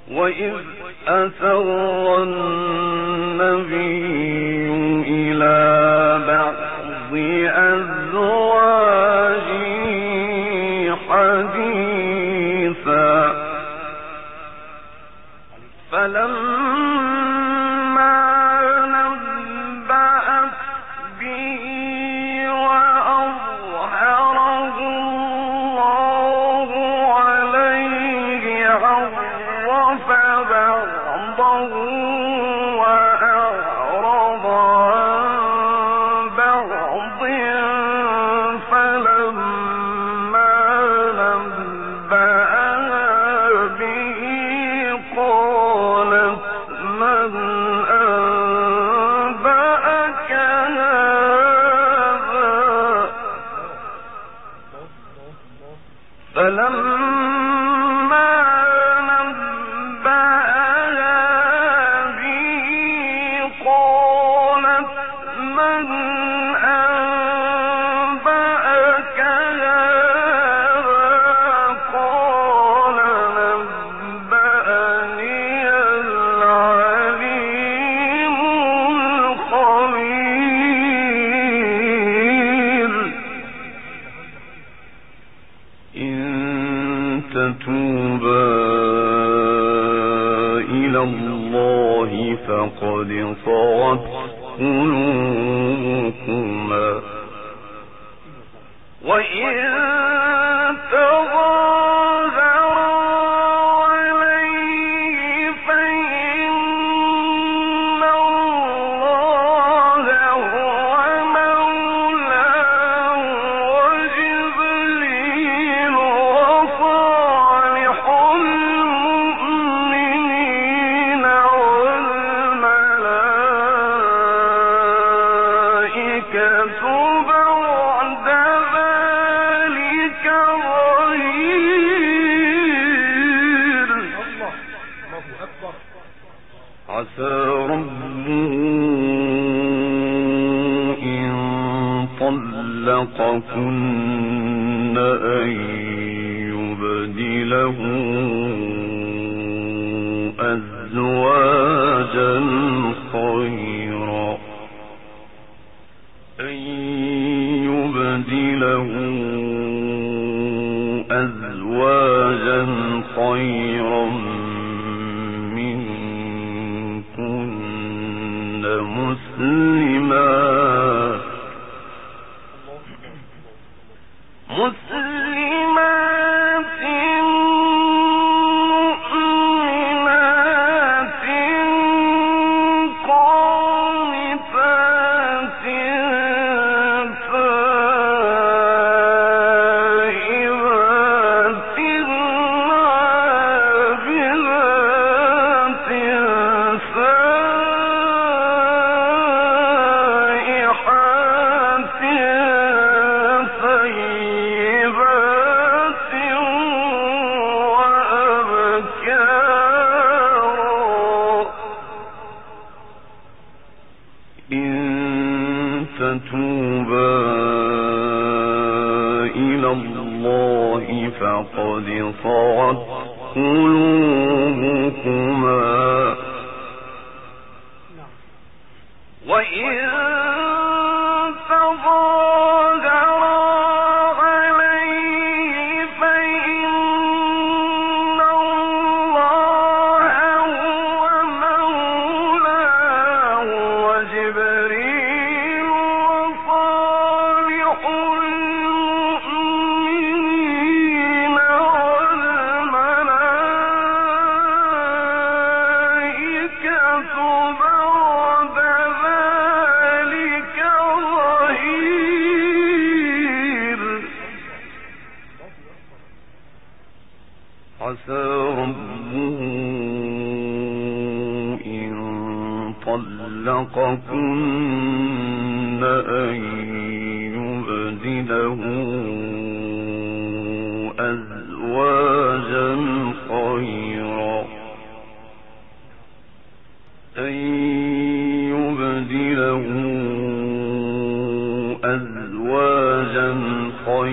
وإذ أسر النبي إلى بعض أزواجه حديثا فلما نبأت به وأظهره الله عليه عرف بعضه وأعرض عن بعض فلما نبأها به قالت من أنبأك هذا فلما نبأها به قالت من أنبأك هذا قال نبأني العليم الخبير إن تتوبا إلى الله فقد صغت قلوبكما وإن تظاهرا عليه فإن الله هو مولاه وجبريل وصالح المؤمنين والملائكة بعد ذلك ظهير عسى ربه إن طلقكن أن يبدله أزواجا خيرا منكن مسلمات مؤمنات قانتات تائبات عابدات سائحات طيبات وأبكارا إن تتوبا إلى الله فقد صغت قلوبكما وإن تظاهرا عليه فإن الله هو مولاه وجبريل وصالح المؤمنين والملائكة بعد ذلك ظهير عسى ربه إن طلقكن أن يبدله أزواجا خيرا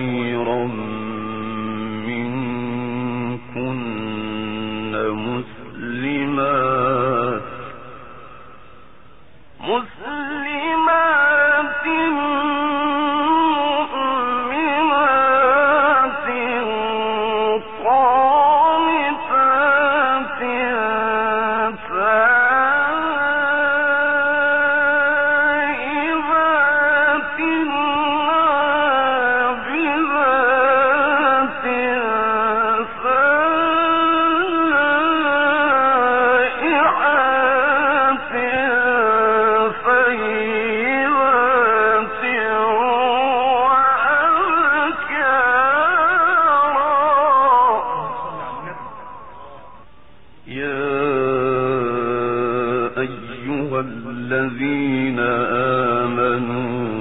منكن الذين آمنوا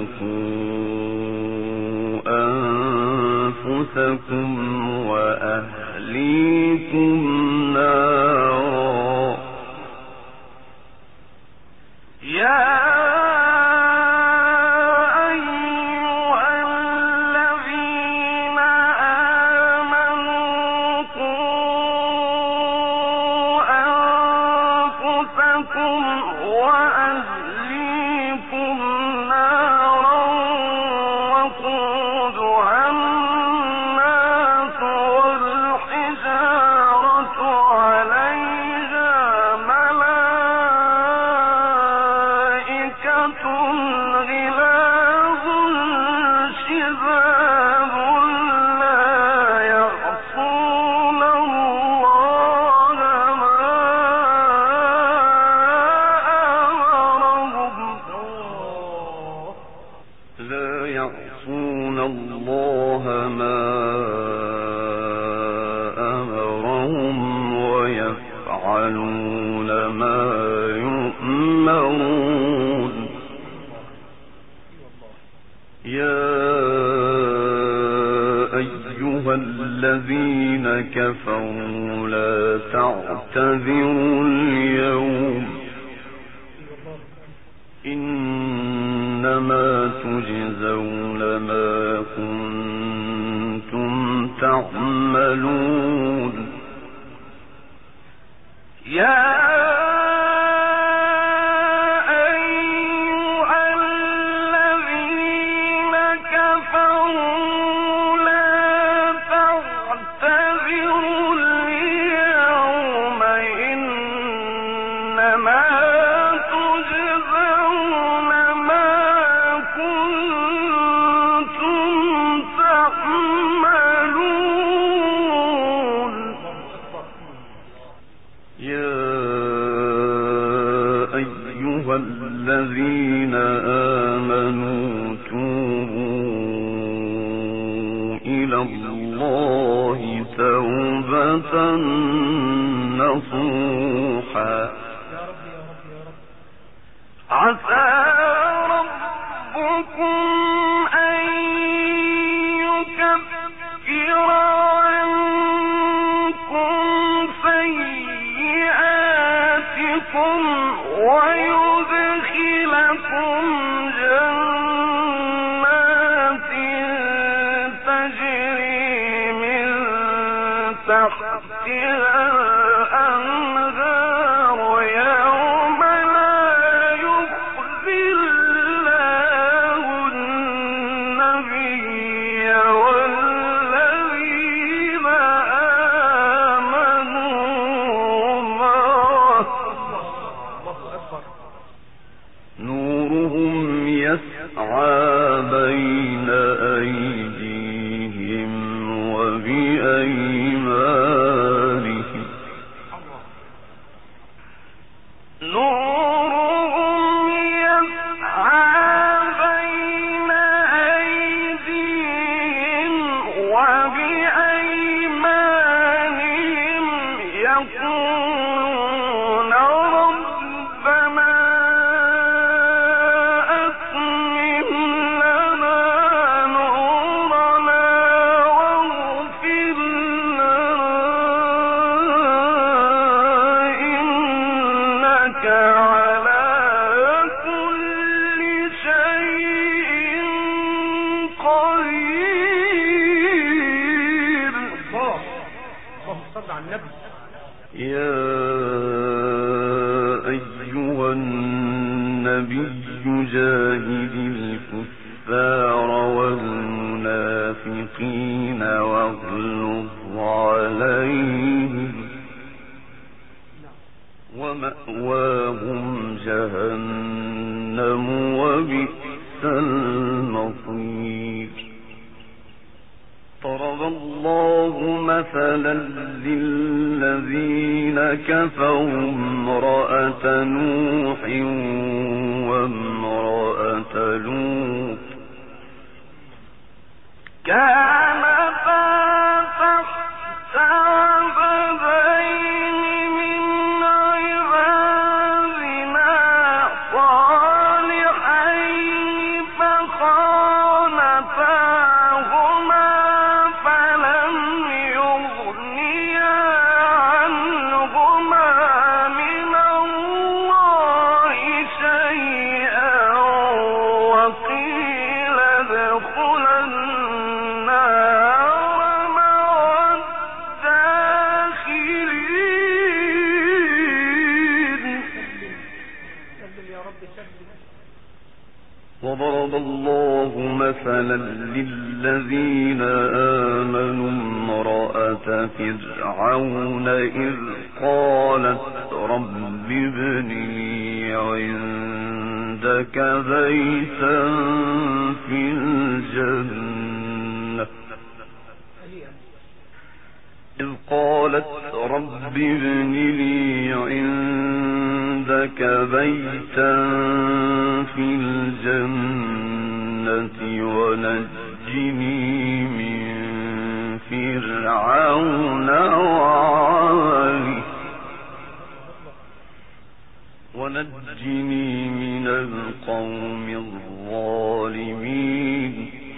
قوا أنفسكم وأهليكم نارا يعصون الله ما أمرهم ويفعلون ما يؤمرون يا أيها الذين كفروا لا تعتذروا اليوم إنما تجزون ما كنتم تعملون الذين آمنوا توبوا إلى الله توبة نصوحا عسى ربكم أن يكفر عنكم سيئاتكم ويدخلكم جنات تجري من تحتها الأنهار يوم لا يخزي الله النبي والذين آمنوا معه نورهم يسعى بين أيديهم وبأيمانهم نورهم يسعى بين أيديهم وبأيمانهم يقولون ربنا يا النبي جاهد الكفار والمنافقين واغلظ عليهم ومأواهم جهنم وبئس المصير. ضرب الله مثلا للذين كفروا امرأة نوح وامرأة لوط كانتا تحت عبدين من عبادنا صالحين فخانتاهما فلم يغنيا عنهما من الله شيئا وقيل ادخلا النار مع الداخلين. وضرب الله مثلا للذين آمنوا امرأة فرعون إذ قالت رب ابن لي عندك بيتا في الجنة إذ قالت رب ابن لي عندك بيتا في الجنة ونجني من فرعون وعمله ونجني من القوم الظالمين.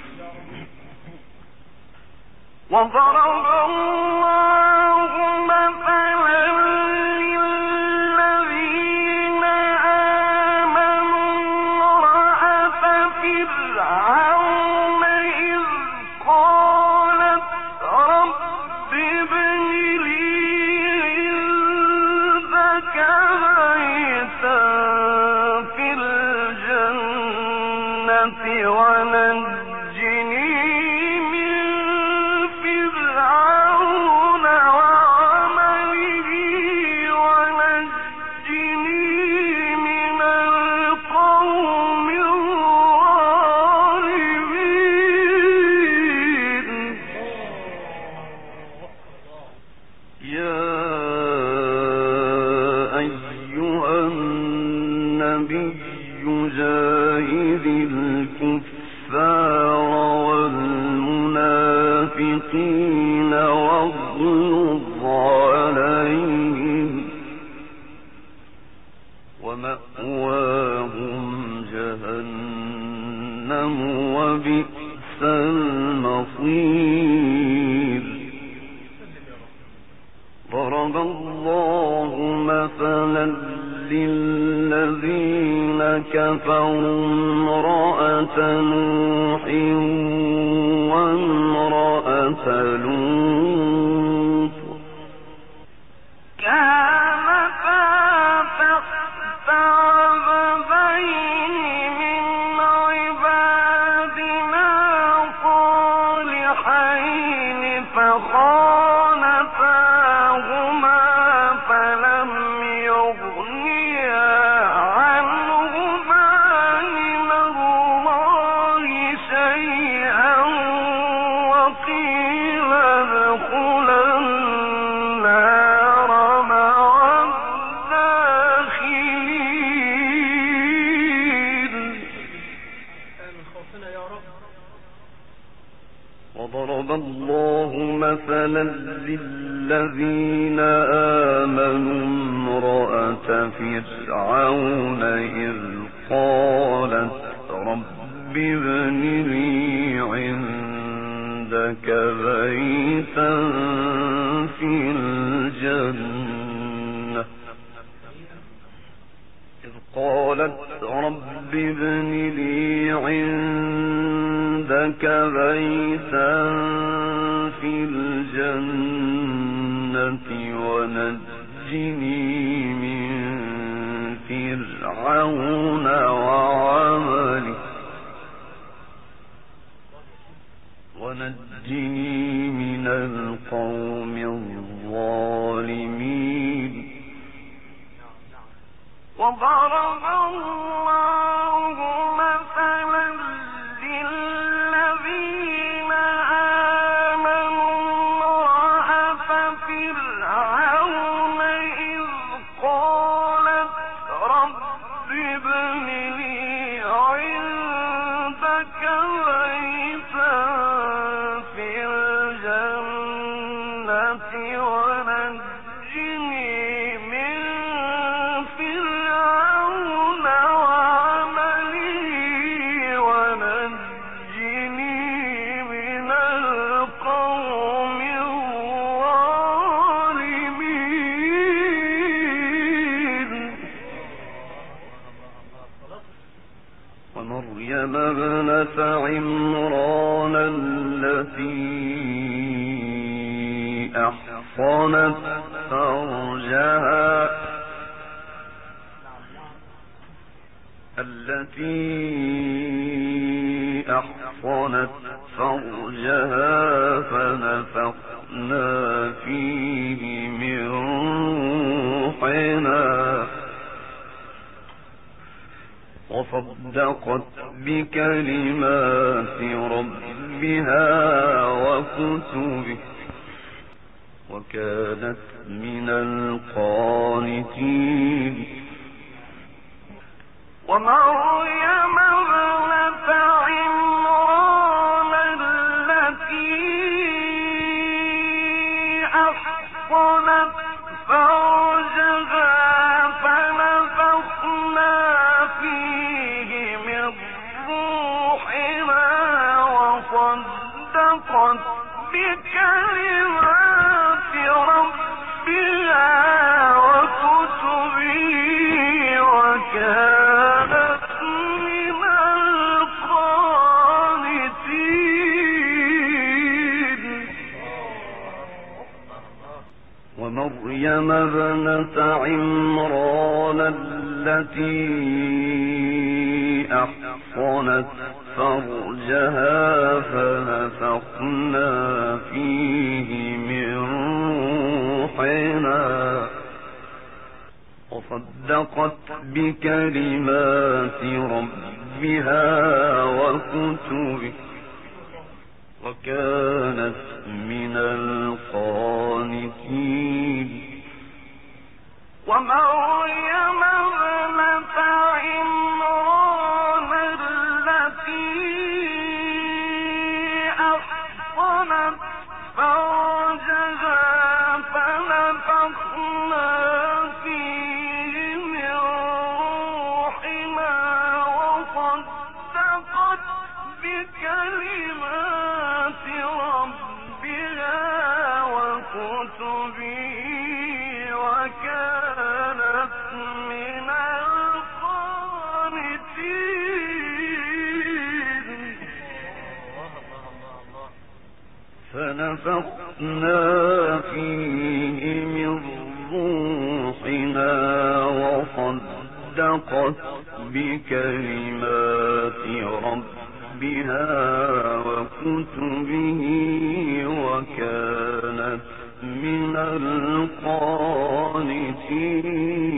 وضرب الله مثلا للذين آمنوا امرأة فرعون إذ قالت رب ابن لي عندك بيتا في الجنة ونجني من فرعون وعمله ونجني من القوم الظالمين. يا أيها النبي جاهد الكفار والمنافقين واغلظ عليهم ومأواهم جهنم وبئس المصير. ضرب الله مثلا للذين كفروا امرأة نوح وامرأة لوط كانتا تحت عبدين من عبادنا صالحين فخانتاهما فلم يغنيا عنهما من الله شيئا وقيل ادخلا النار مع الداخلين. وضرب الله مثلا للذين آمنوا امرأة فرعون إذ قالت رب ابن لي عندك بيتا في الجنة إذ قالت رب ابن لي عندك بيتا في الجنة ونجني من فرعون وضرب الله مثلا للذين آمنوا امرأة فرعون إذ قالت رب ابن لي عندك بيتا في الجنة ونجني من فرعون وعمله ونجني من القوم الظالمين. ومريم ابنة عمران التي أحصنت فرجها فنفخنا فيه من روحنا وصدقت بكلمات ربها وكتبه وكانت من القانتين. ومريم ابنة عمران التي أحصنت فرجها فنفخنا فيه من روحنا وصدقت بكلمات ربها وكتبه وكانت من القانتين. ومريم ابنة عمران التي أحصنت فرجها فنفخنا فيه من روحنا وصدقت بكلمات ربها وكتبه وكانت من القانتين. ومريم ابنة عمران التي أحصنت فرجها فنفخنا فيه من روحنا وصدقت بكلمات ربها وكتبه وكانت من القانتين. فنفخنا فيه من روحنا وصدقت بكلمات ربها وكتبه وكانت من القانتين.